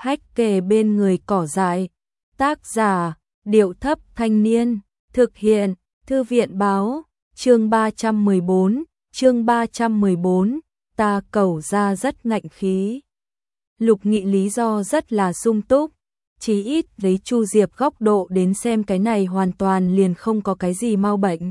hách kề bên người cỏ dại. Tác giả, Điệu Thấp Thanh Niên. Thực hiện, Thư viện Báo. Chương 314, ta cẩu ra rất ngạnh khí. Lục Nghị lý do rất là sung túc, chí ít lấy Chu Diệp góc độ đến xem cái này hoàn toàn liền không có cái gì mau bệnh.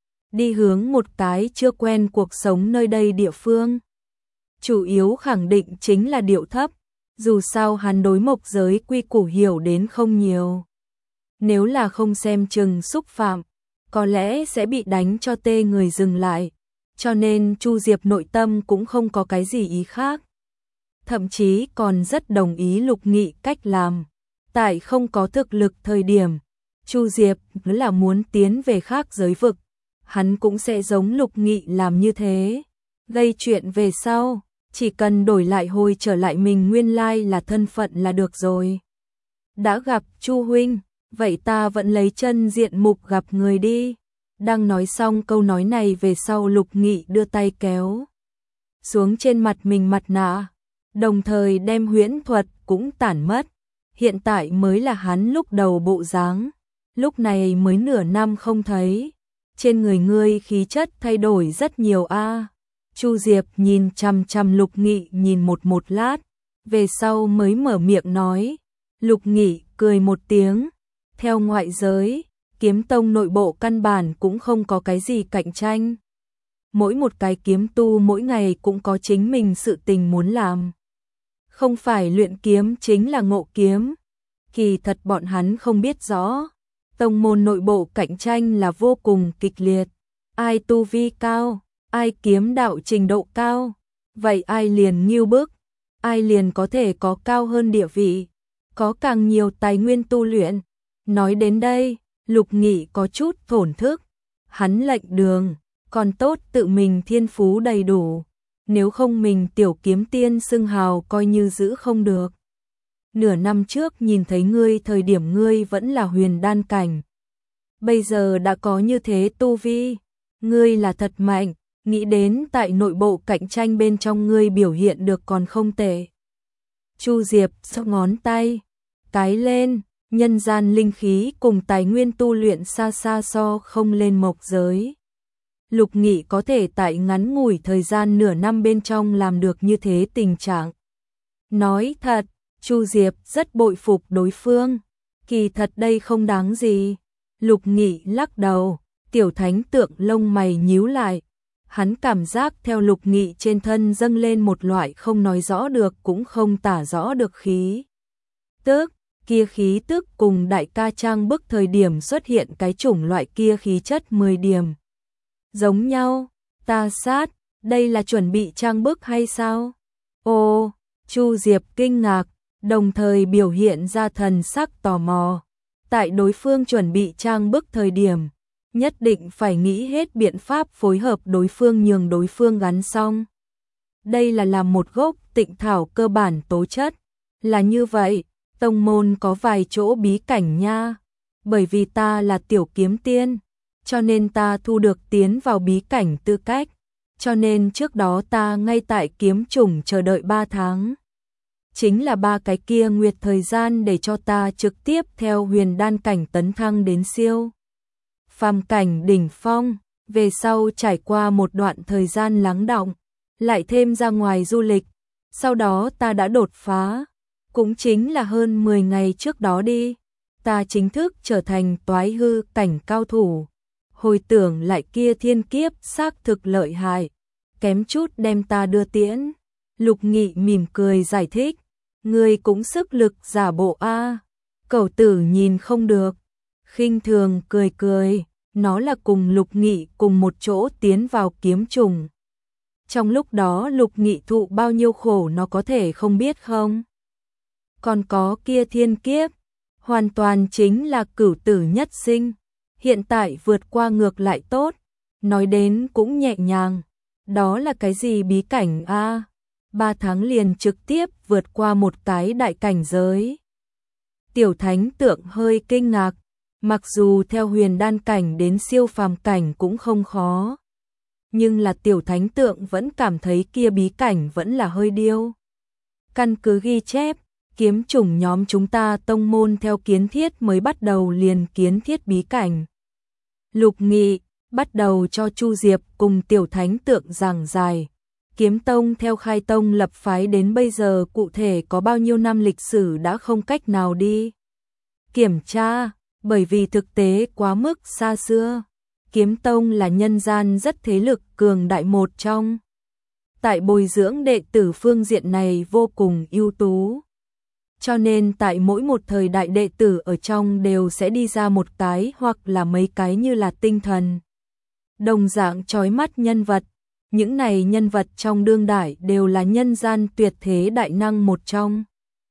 Đi hướng một cái chưa quen cuộc sống nơi đây địa phương. Chủ yếu khẳng định chính là điệu thấp, dù sao hắn đối mộc giới quy củ hiểu đến không nhiều. Nếu là không xem chừng xúc phạm, có lẽ sẽ bị đánh cho tê người dừng lại, cho nên Chu Diệp nội tâm cũng không có cái gì ý khác. Thậm chí còn rất đồng ý Lục Nghị cách làm. Tại không có thực lực thời điểm, Chu Diệp là muốn tiến về khác giới vực, hắn cũng sẽ giống Lục Nghị làm như thế. Gây chuyện về sau, chỉ cần đổi lại hồi trở lại mình nguyên lai là thân phận là được rồi. Đã gặp Chu huynh, vậy ta vẫn lấy chân diện mục gặp người đi. Đang nói xong câu nói này về sau, Lục Nghị đưa tay kéo xuống trên mặt mình mặt nạ, đồng thời đem huyễn thuật cũng tản mất. Hiện tại mới là hắn lúc đầu bộ dáng, lúc này mới nửa năm không thấy, trên người ngươi khí chất thay đổi rất nhiều a. Chu Diệp nhìn chằm chằm Lục Nghị nhìn một lát, về sau mới mở miệng nói. Lục Nghị cười một tiếng, theo ngoại giới, kiếm tông nội bộ căn bản cũng không có cái gì cạnh tranh. Mỗi một cái kiếm tu mỗi ngày cũng có chính mình sự tình muốn làm. Không phải luyện kiếm chính là ngộ kiếm. Kỳ thật bọn hắn không biết rõ, tông môn nội bộ cạnh tranh là vô cùng kịch liệt. Ai tu vi cao, ai kiếm đạo trình độ cao, vậy ai liền nghiêu bức, ai liền có thể có cao hơn địa vị, có càng nhiều tài nguyên tu luyện. Nói đến đây, Lục Nghị có chút thổn thức, hắn lệnh đường, còn tốt tự mình thiên phú đầy đủ, nếu không mình tiểu kiếm tiên xưng hào coi như giữ không được. Nửa năm trước nhìn thấy ngươi thời điểm ngươi vẫn là huyền đan cảnh, bây giờ đã có như thế tu vi, ngươi là thật mạnh, nghĩ đến tại nội bộ cạnh tranh bên trong ngươi biểu hiện được còn không tệ. Chu Diệp xốc ngón tay, cái lên, nhân gian linh khí cùng tài nguyên tu luyện xa xa so không lên mộc giới. Lục Nghị có thể tại ngắn ngủi thời gian nửa năm bên trong làm được như thế tình trạng. Nói thật, Chu Diệp rất bội phục đối phương, kỳ thật đây không đáng gì. Lục Nghị lắc đầu, tiểu thánh tượng lông mày nhíu lại. Hắn cảm giác theo Lục Nghị trên thân dâng lên một loại không nói rõ được cũng không tả rõ được khí tức. Kia khí tức cùng đại ca trang bức thời điểm xuất hiện cái chủng loại kia khí chất 10 điểm. Giống nhau, ta sát, đây là chuẩn bị trang bức hay sao? Ồ, Chu Diệp kinh ngạc, đồng thời biểu hiện ra thần sắc tò mò. Tại đối phương chuẩn bị trang bức thời điểm, nhất định phải nghĩ hết biện pháp phối hợp đối phương nhường đối phương gắn xong. Đây là làm một gốc tịnh thảo cơ bản tố chất. Là như vậy, tông môn có vài chỗ bí cảnh nha. Bởi vì ta là tiểu kiếm tiên, cho nên ta thu được tiến vào bí cảnh tư cách. Cho nên trước đó ta ngay tại kiếm chủng chờ đợi 3 tháng. Chính là 3 cái kia nguyệt thời gian để cho ta trực tiếp theo huyền đan cảnh tấn thăng đến siêu phàm cảnh đỉnh phong, về sau trải qua một đoạn thời gian lắng đọng, lại thêm ra ngoài du lịch, sau đó ta đã đột phá, cũng chính là hơn 10 ngày trước đó đi, ta chính thức trở thành toái hư cảnh cao thủ. Hồi tưởng lại kia thiên kiếp xác thực lợi hại, kém chút đem ta đưa tiễn. Lục Nghị mỉm cười giải thích, ngươi cũng sức lực giả bộ a. Cẩu tử nhìn không được, khinh thường cười cười, nó là cùng Lục Nghị cùng một chỗ tiến vào kiếm trùng. Trong lúc đó Lục Nghị thụ bao nhiêu khổ nó có thể không biết không? Còn có kia thiên kiếp, hoàn toàn chính là cửu tử nhất sinh, hiện tại vượt qua ngược lại tốt, nói đến cũng nhẹ nhàng. Đó là cái gì bí cảnh a? 3 tháng liền trực tiếp vượt qua một cái đại cảnh giới. Tiểu thánh tượng hơi kinh ngạc, mặc dù theo huyền đan cảnh đến siêu phàm cảnh cũng không khó, nhưng là tiểu thánh tượng vẫn cảm thấy kia bí cảnh vẫn là hơi điêu. Căn cứ ghi chép, kiếm chủng nhóm chúng ta tông môn theo kiến thiết mới bắt đầu liền kiến thiết bí cảnh. Lục Nghị bắt đầu cho Chu Diệp cùng tiểu thánh tượng giảng giải. Kiếm tông theo khai tông lập phái đến bây giờ cụ thể có bao nhiêu năm lịch sử đã không cách nào đi kiểm tra, bởi vì thực tế quá mức xa xưa. Kiếm tông là nhân gian rất thế lực cường đại một trong. Tại bồi dưỡng đệ tử phương diện này vô cùng ưu tú. Cho nên tại mỗi một thời đại đệ tử ở trong đều sẽ đi ra một cái hoặc là mấy cái như là tinh thần. Đồng dạng chói mắt nhân vật. Những này nhân vật trong đương đại đều là nhân gian tuyệt thế đại năng một trong.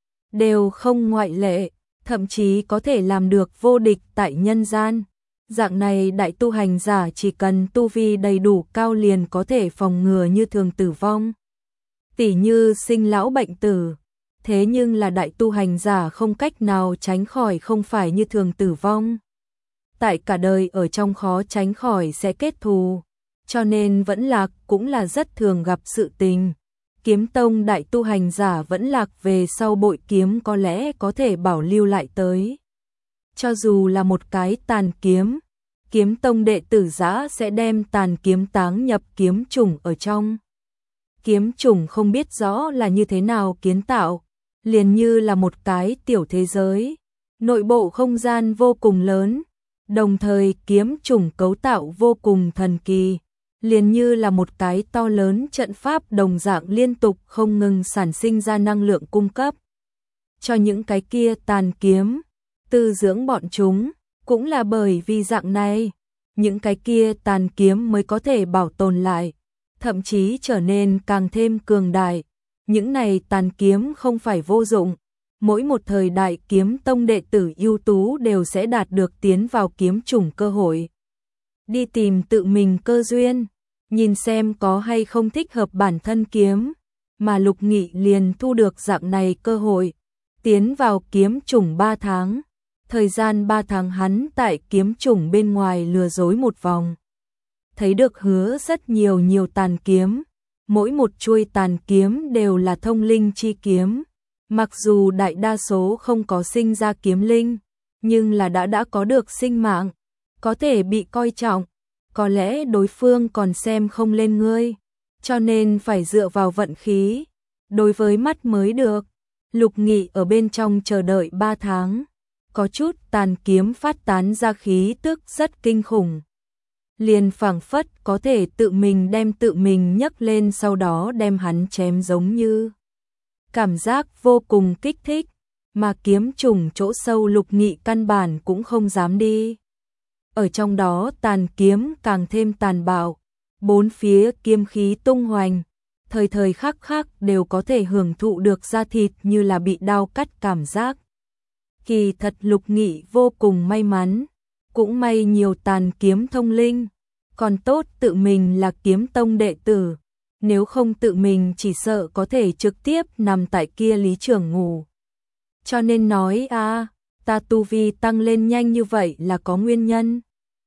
Đều không ngoại lệ, thậm chí có thể làm được vô địch tại nhân gian. Dạng này đại tu hành giả chỉ cần tu vi đầy đủ cao liền có thể phòng ngừa như thường tử vong. Tỉ như sinh lão bệnh tử. Thế nhưng là đại tu hành giả không cách nào tránh khỏi không phải như thường tử vong. Tại cả đời ở trong khó tránh khỏi sẽ kết thù. Cho nên vẫn lạc cũng là rất thường gặp sự tình. Kiếm tông đại tu hành giả vẫn lạc về sau bội kiếm có lẽ có thể bảo lưu lại tới. Cho dù là một cái tàn kiếm, kiếm tông đệ tử giã sẽ đem tàn kiếm táng nhập kiếm chủng ở trong. Kiếm chủng không biết rõ là như thế nào kiến tạo, liền như là một cái tiểu thế giới. Nội bộ không gian vô cùng lớn, đồng thời kiếm chủng cấu tạo vô cùng thần kỳ. Liền như là một cái to lớn trận pháp đồng dạng liên tục không ngừng sản sinh ra năng lượng cung cấp. Cho những cái kia tàn kiếm, tư dưỡng bọn chúng, cũng là bởi vì dạng này, những cái kia tàn kiếm mới có thể bảo tồn lại, thậm chí trở nên càng thêm cường đại. Những này tàn kiếm không phải vô dụng, mỗi một thời đại kiếm tông đệ tử ưu tú đều sẽ đạt được tiến vào kiếm chủng cơ hội. Đi tìm tự mình cơ duyên, nhìn xem có hay không thích hợp bản thân kiếm, mà Lục Nghị liền thu được dạng này cơ hội, tiến vào kiếm chủng 3 tháng. Thời gian 3 tháng hắn tại kiếm chủng bên ngoài lừa dối một vòng. Thấy được hứa rất nhiều tàn kiếm, mỗi một chuôi tàn kiếm đều là thông linh chi kiếm. Mặc dù đại đa số không có sinh ra kiếm linh, nhưng là đã có được sinh mạng, có thể bị coi trọng. Có lẽ đối phương còn xem không lên ngươi, cho nên phải dựa vào vận khí, đối với mắt mới được. Lục Nghị ở bên trong chờ đợi 3 tháng, có chút tàn kiếm phát tán ra khí tức rất kinh khủng. Liền phảng phất có thể tự mình đem tự mình nhấc lên sau đó đem hắn chém giống như. Cảm giác vô cùng kích thích, mà kiếm trùng chỗ sâu Lục Nghị căn bản cũng không dám đi. Ở trong đó tàn kiếm càng thêm tàn bạo, bốn phía kiếm khí tung hoành, thời thời khắc khắc đều có thể hưởng thụ được da thịt như là bị đao cắt cảm giác. Kỳ thật Lục Nghị vô cùng may mắn, cũng may nhiều tàn kiếm thông linh, còn tốt tự mình là kiếm tông đệ tử, nếu không tự mình chỉ sợ có thể trực tiếp nằm tại kia lý trường ngủ. Cho nên nói ta tu vi tăng lên nhanh như vậy là có nguyên nhân.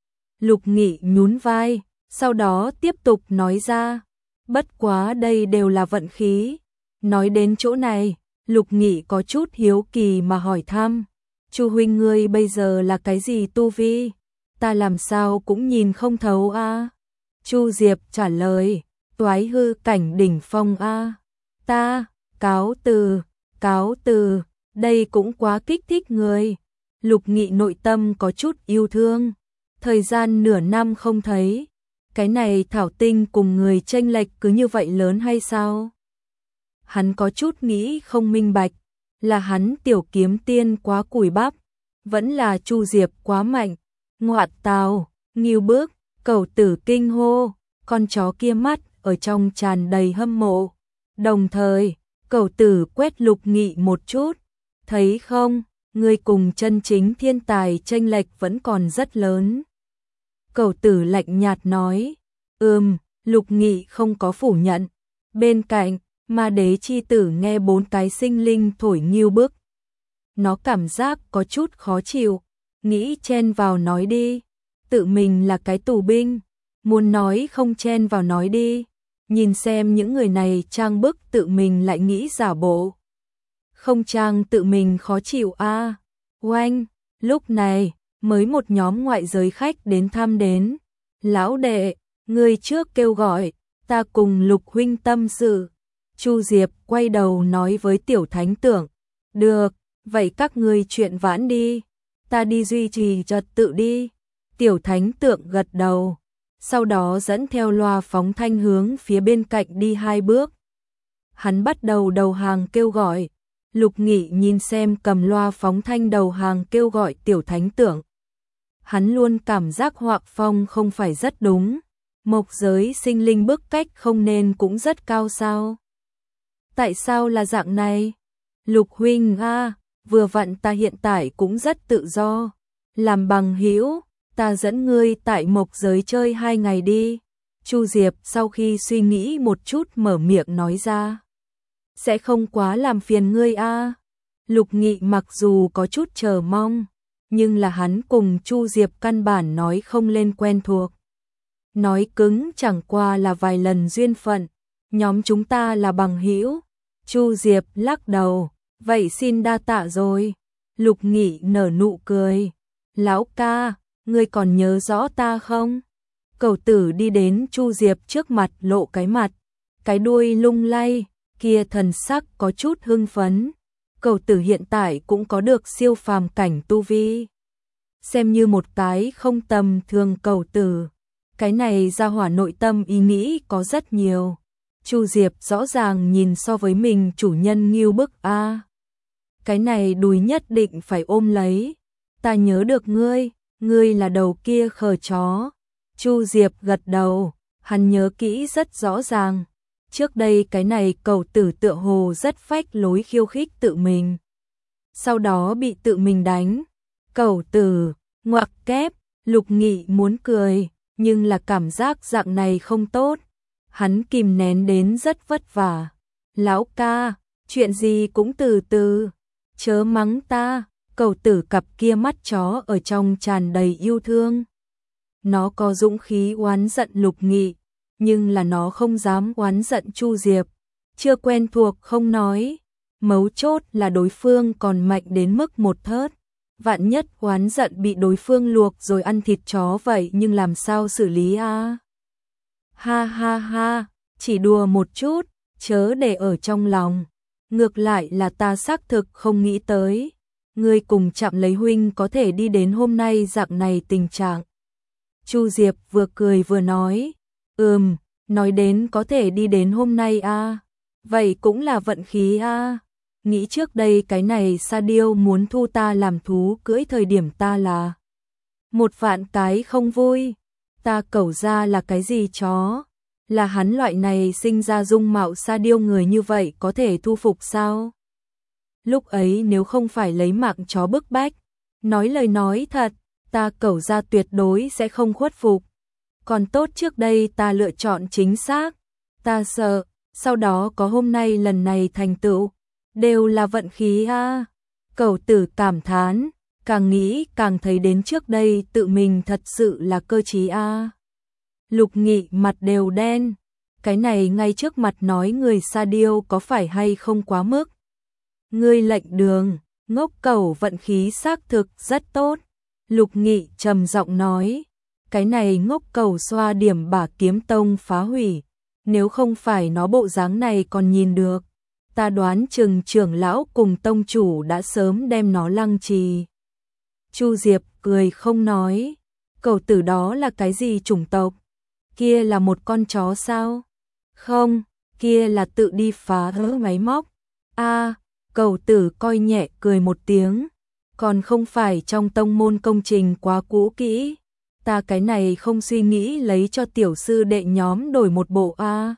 Lục Nghị nhún vai, sau đó tiếp tục nói ra, bất quá đây đều là vận khí. Nói đến chỗ này, Lục Nghị có chút hiếu kỳ mà hỏi thăm, Chu huynh ngươi bây giờ là cái gì tu vi? Ta làm sao cũng nhìn không thấu a. Chu Diệp trả lời, toái hư cảnh đỉnh phong a. Ta, cáo từ, đây cũng quá kích thích người. Lục Nghị nội tâm có chút yêu thương. Thời gian nửa năm không thấy, cái này Thảo Tinh cùng người chênh lệch cứ như vậy lớn hay sao? Hắn có chút nghĩ không minh bạch, là hắn tiểu kiếm tiên quá cùi bắp, vẫn là Chu Diệp quá mạnh. Ngoạn tào, Ngưu Bước, Cẩu Tử kinh hô, con chó kia mắt ở trong tràn đầy hâm mộ. Đồng thời, Cẩu Tử quét Lục Nghị một chút, thấy không, người cùng chân chính thiên tài chênh lệch vẫn còn rất lớn. Cẩu Tử lạnh nhạt nói, Lục Nghị không có phủ nhận. Bên cạnh, Ma Đế chi tử nghe 4 cái sinh linh thổi Ngưu Bước. Nó cảm giác có chút khó chịu, nghĩ chen vào nói đi, tự mình là cái tù binh, muốn nói không chen vào nói đi, nhìn xem những người này trang bức tự mình lại nghĩ giả bộ. không trang tự mình khó chịu a. Oanh, lúc này, mới một nhóm ngoại giới khách đến thăm đến. Lão đệ, người trước kêu gọi, ta cùng Lục huynh tâm sự. Chu Diệp quay đầu nói với Tiểu Thánh Tưởng, được, vậy các ngươi chuyện vãn đi, ta đi duy trì trật tự đi. Tiểu Thánh Tượng gật đầu, sau đó dẫn theo loa phóng thanh hướng phía bên cạnh đi 2 bước. Hắn bắt đầu đầu hàng kêu gọi. Lục Nghị nhìn xem cầm loa phóng thanh đầu hàng kêu gọi Tiểu Thánh Tưởng. Hắn luôn cảm giác Hoạc Phong không phải rất đúng. Mộc giới sinh linh bức cách không nên cũng rất cao sao? Tại sao là dạng này? Lục huynh a, vừa vặn ta hiện tại cũng rất tự do. Làm bằng hữu, ta dẫn ngươi tại Mộc giới chơi 2 ngày đi. Chu Diệp sau khi suy nghĩ một chút mở miệng nói ra. Sẽ không quá làm phiền ngươi a. Lục Nghị mặc dù có chút chờ mong, nhưng là hắn cùng Chu Diệp căn bản nói không lên quen thuộc. Nói cứng chẳng qua là vài lần duyên phận, nhóm chúng ta là bằng hữu. Chu Diệp lắc đầu, vậy xin đa tạ rồi. Lục Nghị nở nụ cười, lão ca, ngươi còn nhớ rõ ta không? Cẩu tử đi đến Chu Diệp trước mặt lộ cái mặt, cái đuôi lung lay, kia thần sắc có chút hưng phấn. Cẩu tử hiện tại cũng có được siêu phàm cảnh tu vi. Xem như một cái không tầm thường cẩu tử. Cái này ra hỏa nội tâm ý nghĩ có rất nhiều. Chu Diệp rõ ràng nhìn so với mình chủ nhân nghiêu bức a. Cái này đùi nhất định phải ôm lấy. Ta nhớ được ngươi là đầu kia khờ chó. Chu Diệp gật đầu, hắn nhớ kỹ rất rõ ràng. Trước đây cái này cẩu tử tựa hồ rất phách lối khiêu khích tự mình. Sau đó bị tự mình đánh. Cẩu tử, ngoặc kép, Lục Nghị muốn cười, nhưng là cảm giác dạng này không tốt. Hắn kìm nén đến rất vất vả. Lão ca, chuyện gì cũng từ từ, chớ mắng ta. Cẩu tử cặp kia mắt chó ở trong tràn đầy yêu thương. Nó có dũng khí oán giận Lục Nghị, nhưng là nó không dám oán giận Chu Diệp. Chưa quen thuộc không nói, mấu chốt là đối phương còn mạnh đến mức một thớt. Vạn nhất oán giận bị đối phương luộc rồi ăn thịt chó vậy nhưng làm sao xử lý a? Ha ha ha, chỉ đùa một chút, chớ để ở trong lòng. Ngược lại là ta xác thực không nghĩ tới. Ngươi cùng Trạm Lấy huynh có thể đi đến hôm nay dạng này tình trạng. Chu Diệp vừa cười vừa nói, nói đến có thể đi đến hôm nay a, vậy cũng là vận khí a. Nghĩ trước đây cái này Sa Điêu muốn thu ta làm thú cưỡi thời điểm ta là một vạn cái không vui. Ta cẩu ra là cái gì chó? Là hắn loại này sinh ra dung mạo Sa Điêu người như vậy có thể thu phục sao? Lúc ấy nếu không phải lấy mạng chó bức bách, nói lời nói thật, ta cẩu ra tuyệt đối sẽ không khuất phục. Còn tốt trước đây ta lựa chọn chính xác. Ta sợ, sau đó có hôm nay lần này thành tựu, đều là vận khí a. Cẩu tử cảm thán, càng nghĩ càng thấy đến trước đây tự mình thật sự là cơ trí a. Lục Nghị mặt đều đen, cái này ngay trước mặt nói người Sa Điêu có phải hay không quá mức. Ngươi lệnh đường, ngốc cẩu vận khí xác thực rất tốt. Lục Nghị trầm giọng nói, cái này ngốc cẩu xoa điểm bả kiếm tông phá hủy, nếu không phải nó bộ dáng này còn nhìn được, ta đoán chừng trưởng lão cùng tông chủ đã sớm đem nó lăng trì. Chu Diệp cười không nói, cẩu tử đó là cái gì chủng tộc? Kia là một con chó sao? Không, kia là tự đi phá hỡ máy móc. A, cẩu tử coi nhẹ cười một tiếng, còn không phải trong tông môn công trình quá cũ kỹ. Ta cái này không suy nghĩ lấy cho tiểu sư đệ nhóm đổi một bộ a.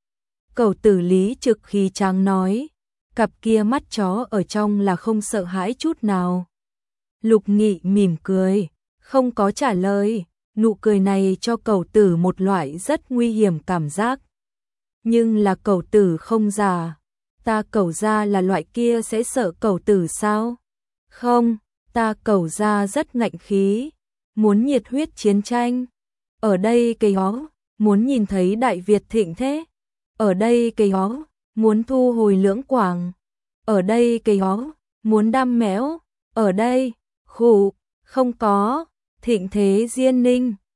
Cẩu tử lý trực khí tráng nói, cặp kia mắt chó ở trong là không sợ hãi chút nào. Lục Nghị mỉm cười, không có trả lời, nụ cười này cho cẩu tử một loại rất nguy hiểm cảm giác. Nhưng là cẩu tử không giả, ta cẩu ra là loại kia sẽ sợ cẩu tử sao? Không, ta cẩu ra rất ngạnh khí, muốn nhiệt huyết chiến tranh. Ở đây cây hó, muốn nhìn thấy Đại Việt thịnh thế. Ở đây cây hó, muốn thu hồi Lưỡng Quảng. ở đây cái ó, muốn đăm méo, ở đây, khụ, không có, Thịnh Thế Diên Ninh.